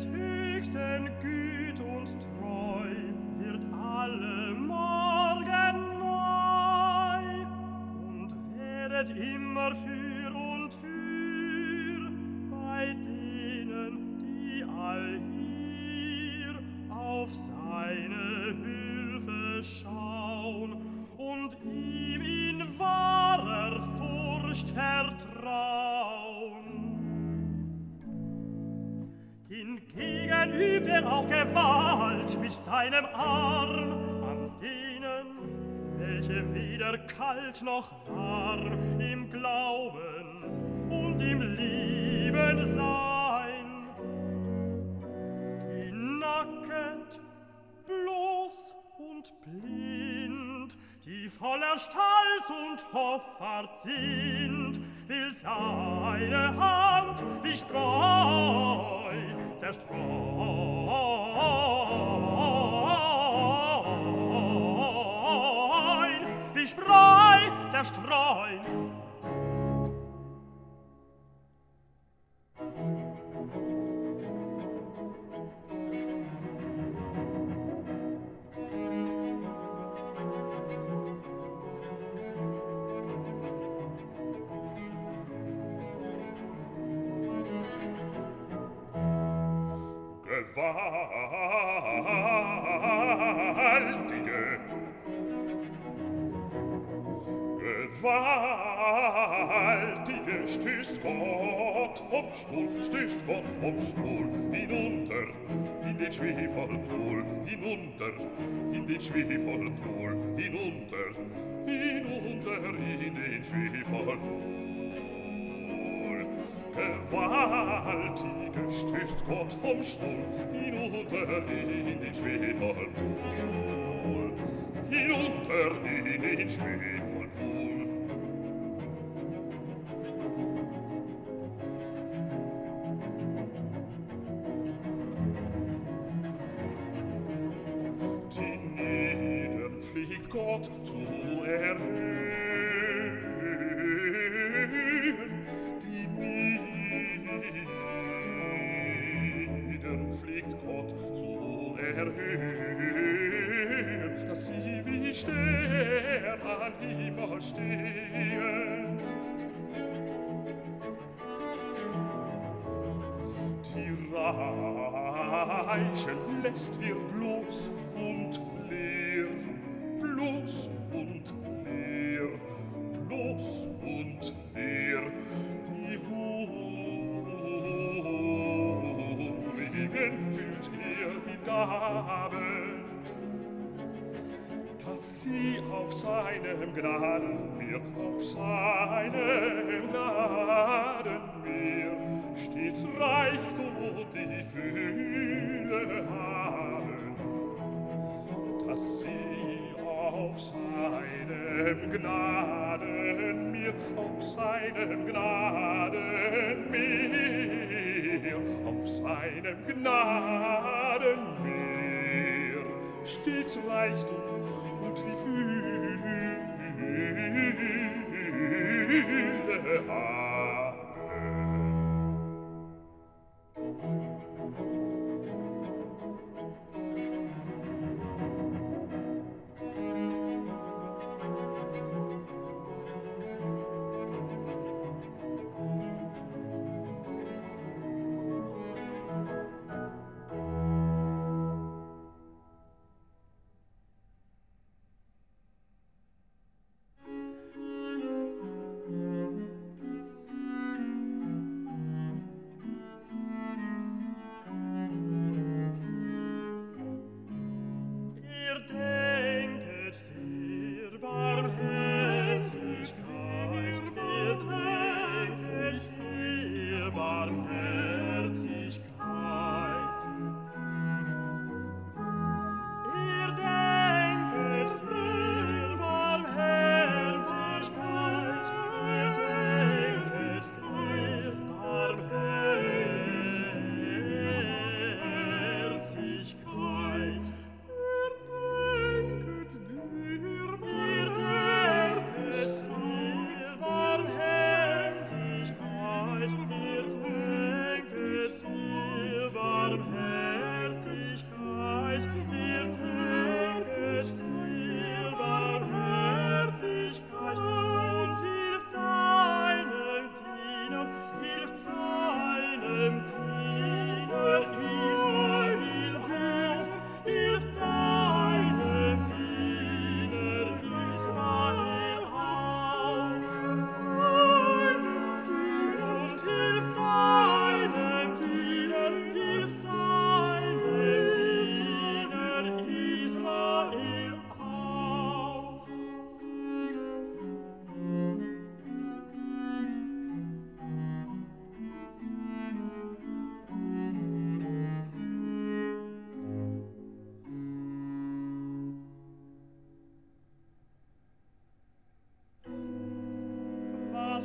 des Höchsten Güt und Treu wird alle Morgen neu und werdet immer für und für bei denen, die allhier auf seine Hilfe schauen und ihm in wahrer Furcht vertrauen. Hingegen übt auch Gewalt mit seinem Arm an denen, welche weder kalt noch warm im Glauben und im Lieben sein, die nacket, bloß und blind, die voller Stolz und Hoffart sind, will seine Hand wie Spreu zerstreuen, wie Spreu zerstreuen. Gewaltige stößt Gott vom Stuhl hinunter in den schwefelvollen Pfuhl, hinunter in den schwefelvollen Pfuhl, hinunter in den schwefelvollen Pfuhl. Gewaltige stößt Gott vom Stuhl hinunter in den schwefelvollen Pfuhl, hinunter in den schwefelvollen Pfuhl. Gott zu erhöhen, die Nieden pflegt Gott zu erhöhen, dass sie wie Stern am Himmel stehen. Die Reichen lässt ihr bloß und leer, bloß und leer, bloß und leer, die Hungrigen füllt mit Gaben, dass sie auf seinem Gnadenmeer, auf seinem Gnadenmeer stets Reichtum und die Fülle haben, dass sie auf seinem Gnadenmeer, auf seinem Gnadenmeer, auf seinem Gnadenmeer stets Reichtum und die Fülle haben.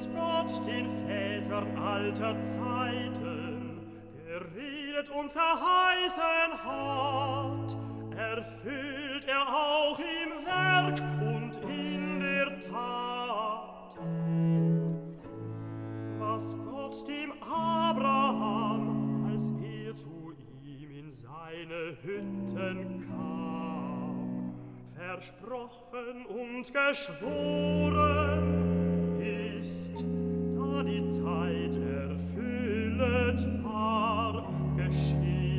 was Gott den Vätern alter Zeiten geredet und verheißen hat, erfüllt er auch im Werk und in der Tat. Was Gott dem Abraham, als er zu ihm in seine Hütten kam, versprochen und geschworen ist, da die Zeit erfüllet war, geschehen.